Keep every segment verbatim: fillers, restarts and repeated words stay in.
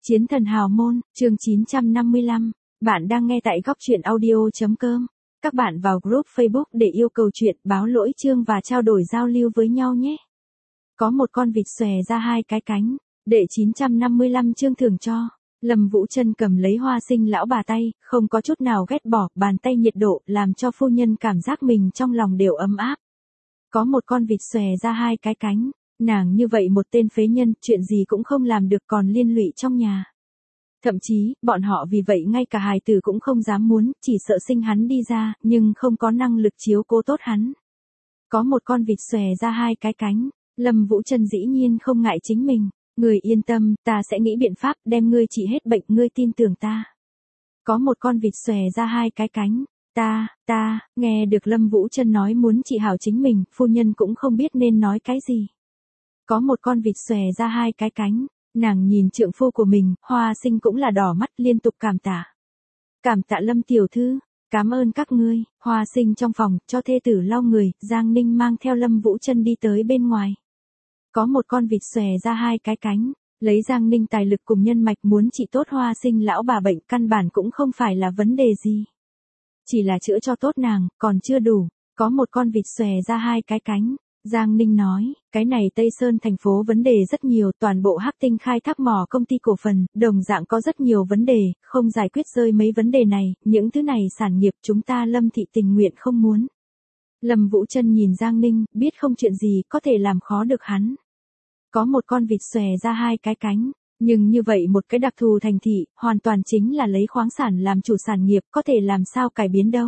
Chiến thần hào môn, chương chín trăm năm mươi lăm. Bạn đang nghe tại góc truyện audio chấm com. Các bạn vào group Facebook để yêu cầu chuyện, báo lỗi chương và trao đổi giao lưu với nhau nhé. Có một con vịt xòe ra hai cái cánh. Đệ chín trăm năm mươi lăm chương thưởng cho. Lâm Vũ Trân cầm lấy Hoa Sinh lão bà tay, không có chút nào ghét bỏ, bàn tay nhiệt độ, làm cho phu nhân cảm giác mình trong lòng đều ấm áp. Có một con vịt xòe ra hai cái cánh. Nàng như vậy một tên phế nhân, chuyện gì cũng không làm được còn liên lụy trong nhà. Thậm chí, bọn họ vì vậy ngay cả hài tử cũng không dám muốn, chỉ sợ sinh hắn đi ra, nhưng không có năng lực chiếu cố tốt hắn. Có một con vịt xòe ra hai cái cánh, Lâm Vũ Trân dĩ nhiên không ngại chính mình, người yên tâm, ta sẽ nghĩ biện pháp đem ngươi trị hết bệnh, ngươi tin tưởng ta. Có một con vịt xòe ra hai cái cánh, ta, ta, nghe được Lâm Vũ Trân nói muốn trị hảo chính mình, phu nhân cũng không biết nên nói cái gì. Có một con vịt xòe ra hai cái cánh, nàng nhìn trượng phu của mình, Hoa Sinh cũng là đỏ mắt liên tục cảm tạ. Cảm tạ Lâm tiểu thư, cảm ơn các ngươi. Hoa Sinh trong phòng, cho thê tử lau người, Giang Ninh mang theo Lâm Vũ Trân đi tới bên ngoài. Có một con vịt xòe ra hai cái cánh, lấy Giang Ninh tài lực cùng nhân mạch muốn trị tốt Hoa Sinh lão bà bệnh, căn bản cũng không phải là vấn đề gì. Chỉ là chữa cho tốt nàng, còn chưa đủ. Có một con vịt xòe ra hai cái cánh. Giang Ninh nói, cái này Tây Sơn thành phố vấn đề rất nhiều, toàn bộ Hắc Tinh khai thác mỏ công ty cổ phần, đồng dạng có rất nhiều vấn đề, không giải quyết rơi mấy vấn đề này, những thứ này sản nghiệp chúng ta Lâm thị tình nguyện không muốn. Lâm Vũ Trân nhìn Giang Ninh, biết không chuyện gì có thể làm khó được hắn. Có một con vịt xòe ra hai cái cánh, nhưng như vậy một cái đặc thù thành thị, hoàn toàn chính là lấy khoáng sản làm chủ sản nghiệp, có thể làm sao cải biến đâu.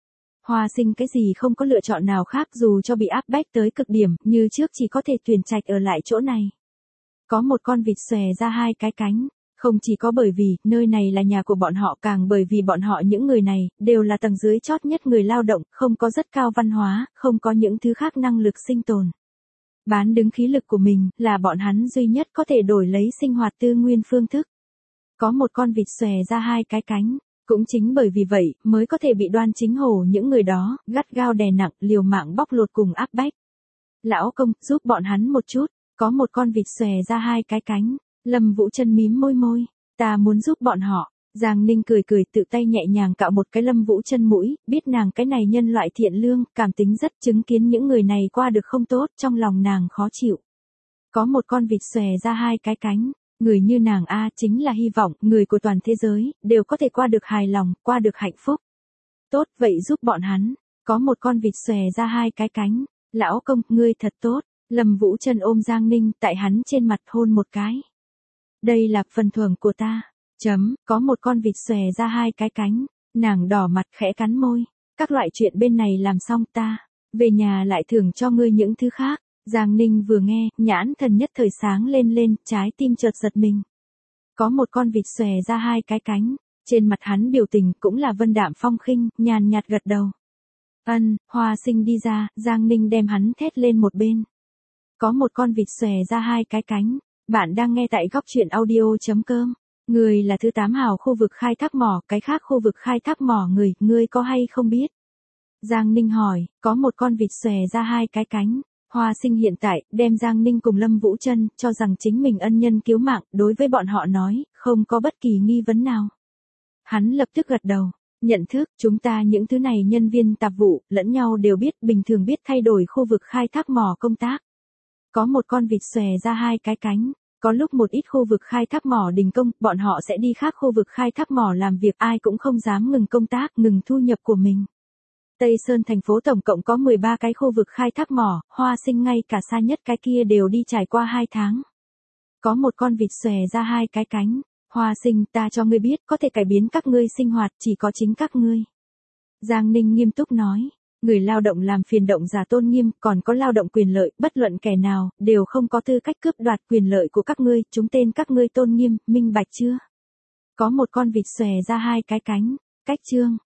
Hoa Sinh cái gì không có lựa chọn nào khác dù cho bị áp bách tới cực điểm, như trước chỉ có thể tuyển trạch ở lại chỗ này. Có một con vịt xòe ra hai cái cánh, không chỉ có bởi vì, nơi này là nhà của bọn họ, càng bởi vì bọn họ những người này, đều là tầng dưới chót nhất người lao động, không có rất cao văn hóa, không có những thứ khác năng lực sinh tồn. Bán đứng khí lực của mình, là bọn hắn duy nhất có thể đổi lấy sinh hoạt tư nguyên phương thức. Có một con vịt xòe ra hai cái cánh. Cũng chính bởi vì vậy, mới có thể bị Đoan Chính Hổ những người đó, gắt gao đè nặng, liều mạng bóc lột cùng áp bách. Lão công, giúp bọn hắn một chút, có một con vịt xòe ra hai cái cánh, Lâm Vũ Trân mím môi môi, ta muốn giúp bọn họ. Giang Ninh cười cười tự tay nhẹ nhàng cạo một cái Lâm Vũ Trân mũi, biết nàng cái này nhân loại thiện lương, cảm tính rất, chứng kiến những người này qua được không tốt, trong lòng nàng khó chịu. Có một con vịt xòe ra hai cái cánh. Người như nàng A chính là hy vọng, người của toàn thế giới, đều có thể qua được hài lòng, qua được hạnh phúc. Tốt, vậy giúp bọn hắn. Có một con vịt xòe ra hai cái cánh. Lão công, ngươi thật tốt. Lâm Vũ Trân ôm Giang Ninh, tại hắn trên mặt hôn một cái. Đây là phần thưởng của ta. Chấm, có một con vịt xòe ra hai cái cánh. Nàng đỏ mặt khẽ cắn môi. Các loại chuyện bên này làm xong ta. Về nhà lại thưởng cho ngươi những thứ khác. Giang Ninh vừa nghe, nhãn thần nhất thời sáng lên lên, trái tim chợt giật mình. Có một con vịt xòe ra hai cái cánh, trên mặt hắn biểu tình cũng là vân đạm phong khinh, nhàn nhạt gật đầu. Ân, Hoa Sinh đi ra, Giang Ninh đem hắn thét lên một bên. Có một con vịt xòe ra hai cái cánh, bạn đang nghe tại góc truyện audio chấm com. Người là thứ tám hào khu vực khai thác mỏ, cái khác khu vực khai thác mỏ người, ngươi có hay không biết? Giang Ninh hỏi, có một con vịt xòe ra hai cái cánh. Hoa Sinh hiện tại, đem Giang Ninh cùng Lâm Vũ Trân, cho rằng chính mình ân nhân cứu mạng, đối với bọn họ nói, không có bất kỳ nghi vấn nào. Hắn lập tức gật đầu, nhận thức, chúng ta những thứ này nhân viên tạp vụ, lẫn nhau đều biết, bình thường biết thay đổi khu vực khai thác mỏ công tác. Có một con vịt xòe ra hai cái cánh, có lúc một ít khu vực khai thác mỏ đình công, bọn họ sẽ đi khác khu vực khai thác mỏ làm việc, ai cũng không dám ngừng công tác, ngừng thu nhập của mình. Tây Sơn thành phố tổng cộng có mười ba cái khu vực khai thác mỏ, Hoa Sinh ngay cả xa nhất cái kia đều đi trải qua hai tháng. Có một con vịt xòe ra hai cái cánh, Hoa Sinh, ta cho ngươi biết, có thể cải biến các ngươi sinh hoạt, chỉ có chính các ngươi. Giang Ninh nghiêm túc nói, người lao động làm phiền động giả tôn nghiêm, còn có lao động quyền lợi, bất luận kẻ nào, đều không có tư cách cướp đoạt quyền lợi của các ngươi, chúng tên các ngươi tôn nghiêm, minh bạch chưa? Có một con vịt xòe ra hai cái cánh, cách chương.